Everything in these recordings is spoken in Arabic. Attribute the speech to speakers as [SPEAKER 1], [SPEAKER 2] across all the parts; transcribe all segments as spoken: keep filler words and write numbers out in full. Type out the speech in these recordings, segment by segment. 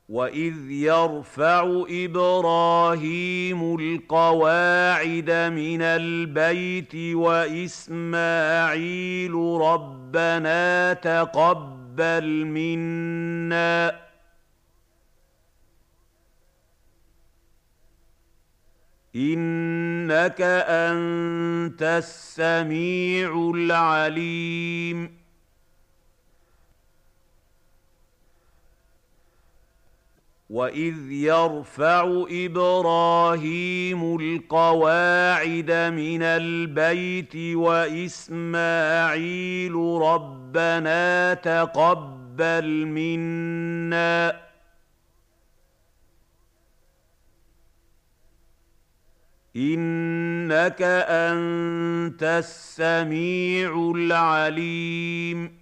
[SPEAKER 1] وَإِذْ يَرْفَعُ إِبْرَاهِيمُ الْقَوَاعِدَ مِنَ الْبَيْتِ وَإِسْمَاعِيلُ رَبَّنَا تَقَبَّلْ مِنَّا إِنَّكَ أَنتَ السَّمِيعُ الْعَلِيمُ وَإِذْ يَرْفَعُ إِبْرَاهِيمُ الْقَوَاعِدَ مِنَ الْبَيْتِ وَإِسْمَاعِيلُ رَبَّنَا تَقَبَّلْ مِنَّا إِنَّكَ أَنتَ السَّمِيعُ الْعَلِيمُ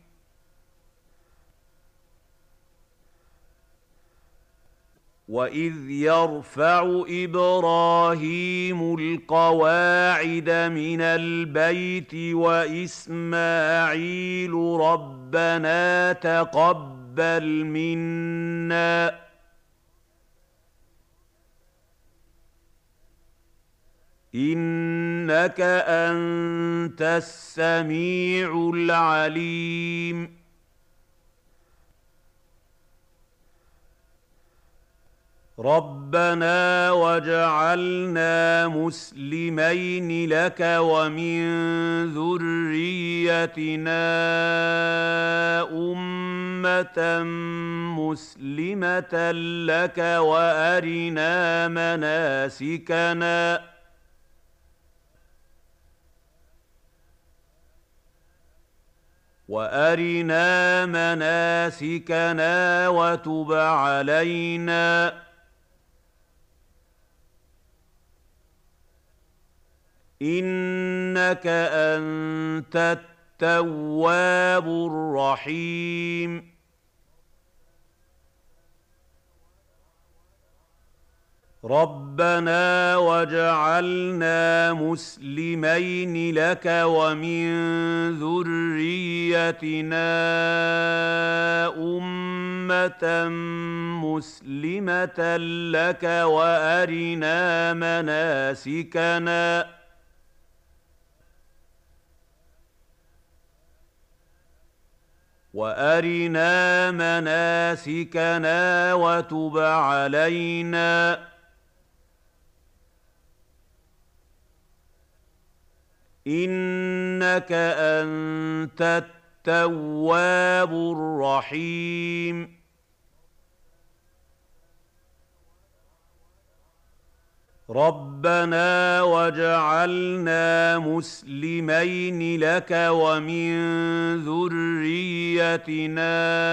[SPEAKER 1] وَإِذْ يَرْفَعُ إِبْرَاهِيمُ الْقَوَاعِدَ مِنَ الْبَيْتِ وَإِسْمَاعِيلُ رَبَّنَا تَقَبَّلْ مِنَّا إِنَّكَ أَنتَ السَّمِيعُ الْعَلِيمُ رَبَّنَا وَاجْعَلْنَا مُسْلِمَيْنِ لَكَ وَمِن ذُرِّيَّتِنَا أُمَّةً مُّسْلِمَةً لَّكَ وَأَرِنَا مَنَاسِكَنَا وَأَرِنَا مَنَاسِكَنَا وَتُبْ عَلَيْنَا إِنَّكَ أَنتَ التَّوَّابُ الرَّحِيمُ رَبَّنَا وَاجْعَلْنَا مُسْلِمَيْنِ لَكَ وَمِن ذُرِّيَّتِنَا أُمَّةً مُّسْلِمَةً لَّكَ وَأَرِنَا مَنَاسِكَنَا وَأَرِنَا مَنَاسِكَنَا وَتُبْ عَلَيْنَا إِنَّكَ أَنتَ التَّوَّابُ الرَّحِيمُ رَبَّنَا وَاجْعَلْنَا مُسْلِمَيْنِ لَكَ وَمِن ذُرِّيَّتِنَا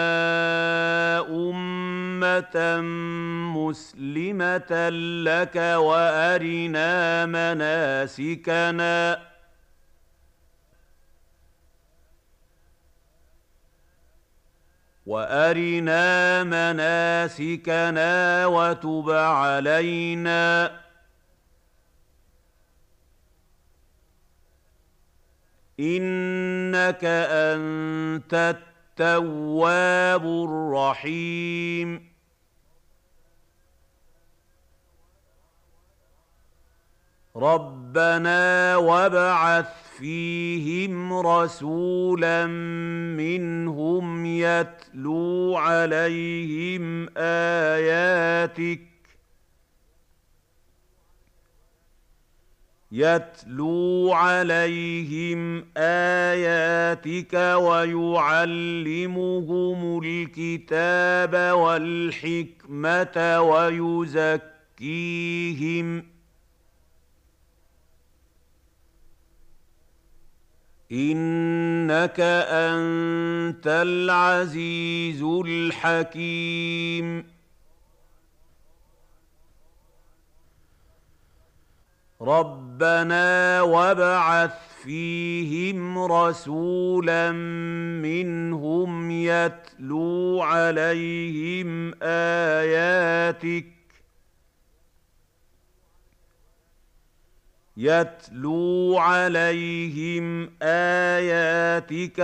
[SPEAKER 1] أُمَّةً مُّسْلِمَةً لَّكَ وَأَرِنَا مَنَاسِكَنَا وَأَرِنَا مَنَاسِكَنَا وَتُبْ عَلَيْنَا إِنَّكَ أَنتَ التَّوَّابُ الرَّحِيمُ رَبَّنَا وَابْعَثْ فِيهِمْ رَسُولًا مِّنْهُمْ يَتْلُو عَلَيْهِمْ آيَاتِكَ يَتْلُو عَلَيْهِمْ آيَاتِكَ وَيُعَلِّمُهُمُ الْكِتَابَ وَالْحِكْمَةَ وَيُزَكِّيهِمْ إِنَّكَ أَنتَ الْعَزِيزُ الْحَكِيمُ رَبَّنَا وَابْعَثْ فِيهِمْ رَسُولًا مِّنْهُمْ يَتْلُو عَلَيْهِمْ آيَاتِكَ يتلو عليهم آياتك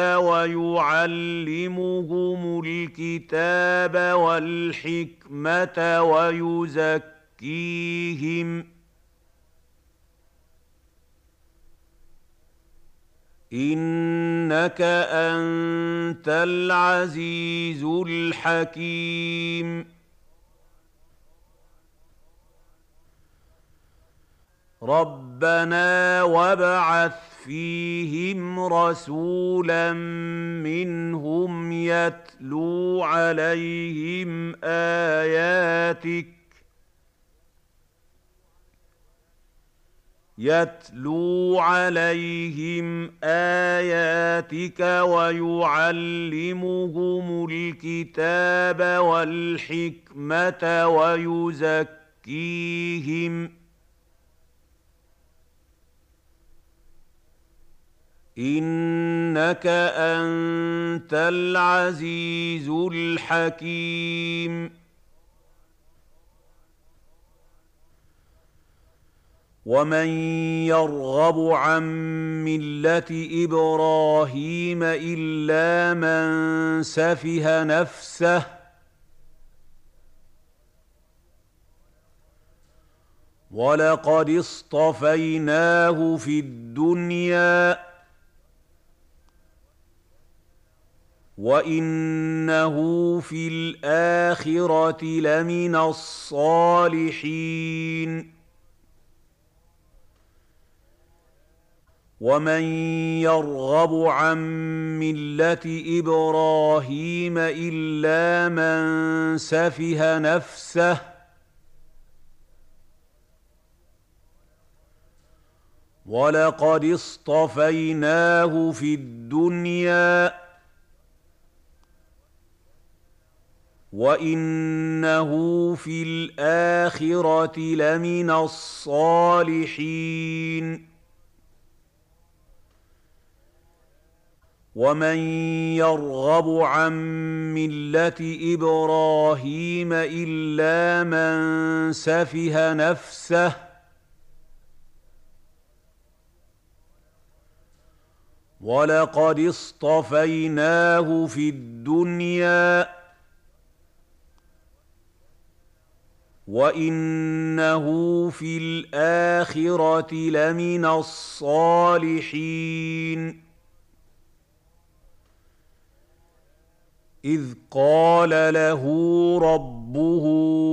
[SPEAKER 1] ويعلمهم الكتاب والحكمة ويزكيهم إنك أنت العزيز الحكيم ربنا وابعث فيهم رسولا منهم يتلو عليهم آياتك يتلو عليهم آياتك ويعلمهم الكتاب والحكمة ويزكيهم إنك أنت العزيز الحكيم ومن يرغب عن ملة إبراهيم إلا من سفه نفسه ولقد اصطفيناه في الدنيا وإنه في الآخرة لمن الصالحين ومن يرغب عن ملة إبراهيم إلا من سفه نفسه ولقد اصطفيناه في الدنيا وإنه في الآخرة لمن الصالحين ومن يرغب عن ملة إبراهيم إلا من سفه نفسه ولقد اصطفيناه في الدنيا وإنه في الآخرة لمن الصالحين إذ قال له ربه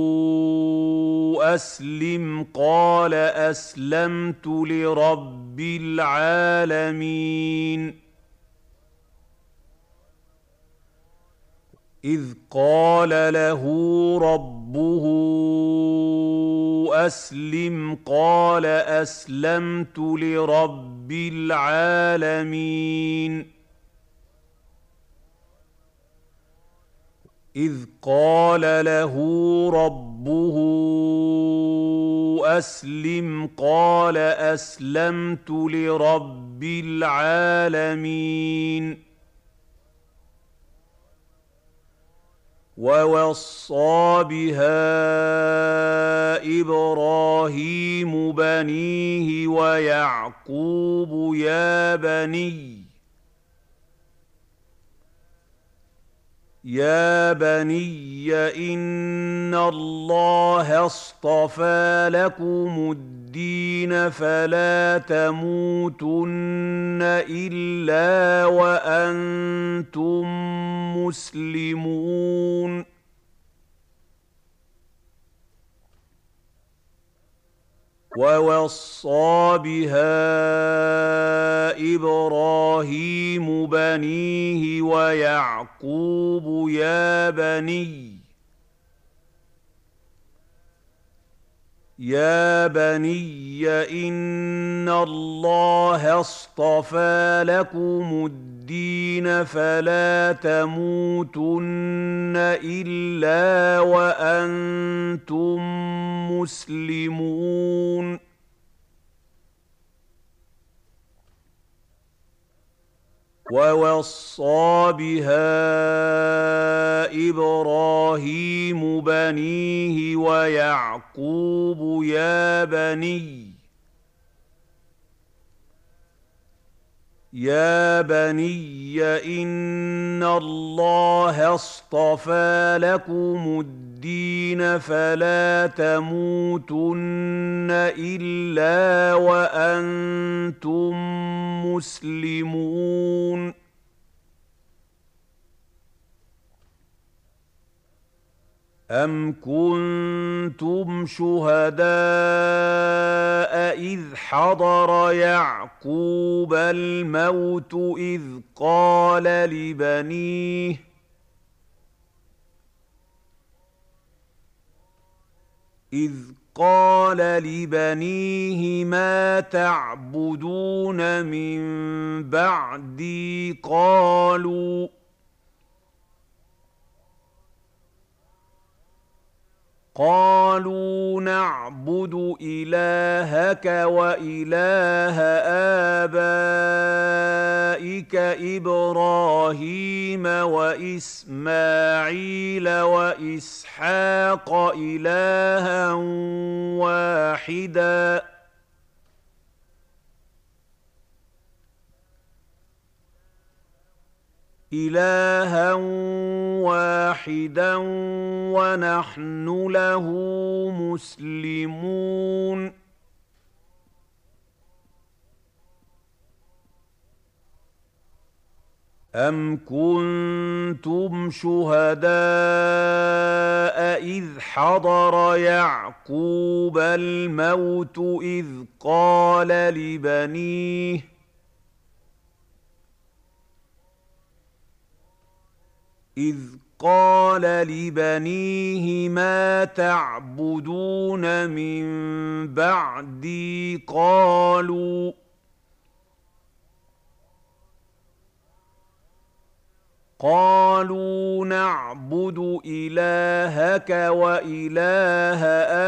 [SPEAKER 1] أسلم قال أسلمت لرب العالمين إذ قال له ربه أسلم قال أسلمت لرب العالمين إذ قال له ربه أسلم قال أسلمت لرب العالمين ووصى بها إبراهيم بنيه ويعقوب يا بني يا بني إن الله اصطفى لكم الدين فلا تموتن إلا وأنتم مسلمون ووصى بها إبراهيم بنيه ويعقوب يا بني يا بني إن الله اصطفى لكم الدين فلا تموتن إلا وأنتم مسلمون ووصى بها إبراهيم بنيه ويعقوب يا بني يا بني إن الله اصطفى لكم الدين فلا تموتن إلا وأنتم مسلمون أم كنتم شهداء إذ حضر يعقوب الموت إذ قال لبنيه إذ قال لبنيه ما تعبدون من بعدي قالوا قالوا نعبد إلهك وإله آبائك إبراهيم وإسماعيل وإسحاق إلها واحدا إلها واحدا ونحن له مسلمون أم كنتم شهداء إذ حضر يعقوب الموت إذ قال لبنيه إذ قال لبنيه ما تعبدون من بعدي قالوا قالوا نعبد إلهك وإله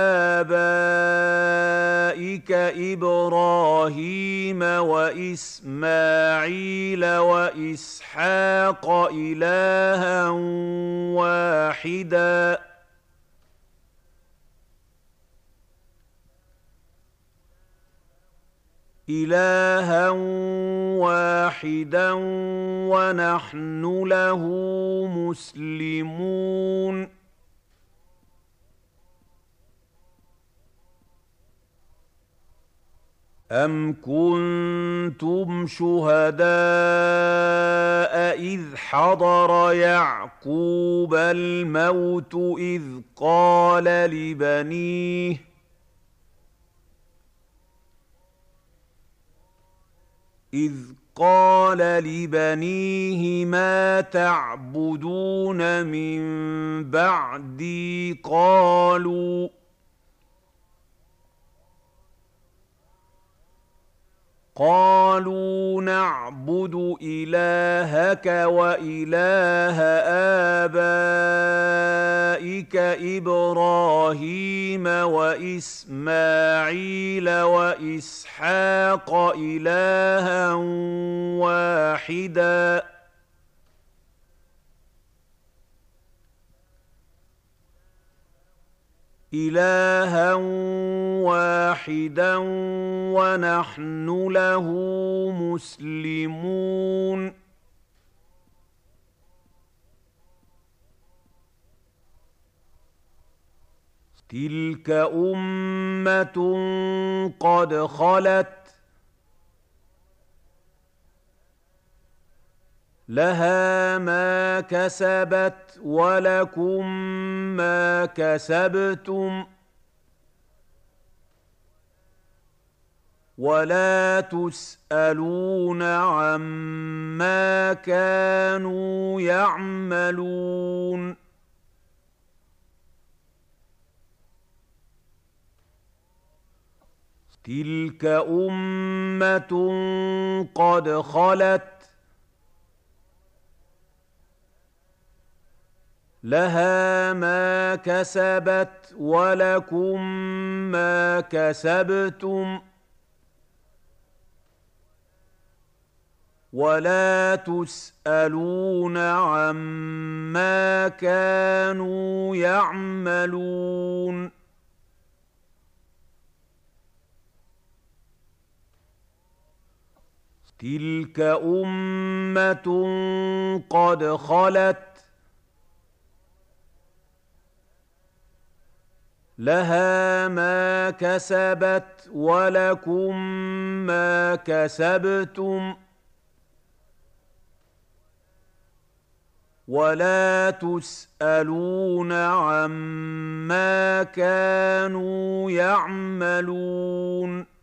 [SPEAKER 1] آبائك إبراهيم وإسماعيل وإسحاق إلها واحدا إلها واحدا ونحن له مسلمون أم كنتم شهداء إذ حضر يعقوب الموت إذ قال لبنيه إذ قال لبنيه ما تعبدون من بعدي قالوا قالوا نعبد إلهك وإله آبائك إبراهيم وإسماعيل وإسحاق إلها واحدا إلها واحدا ونحن له مسلمون تلك أمة قد خلت لها ما كسبت ولكم ما كسبتم ولا تسألون عما كانوا يعملون تلك أمة قد خلت لها ما كسبت ولكم ما كسبتم ولا تسألون عما كانوا يعملون تلك أمة قد خلت لها ما كسبت ولكم ما كسبتم ولا تسألون عما كانوا يعملون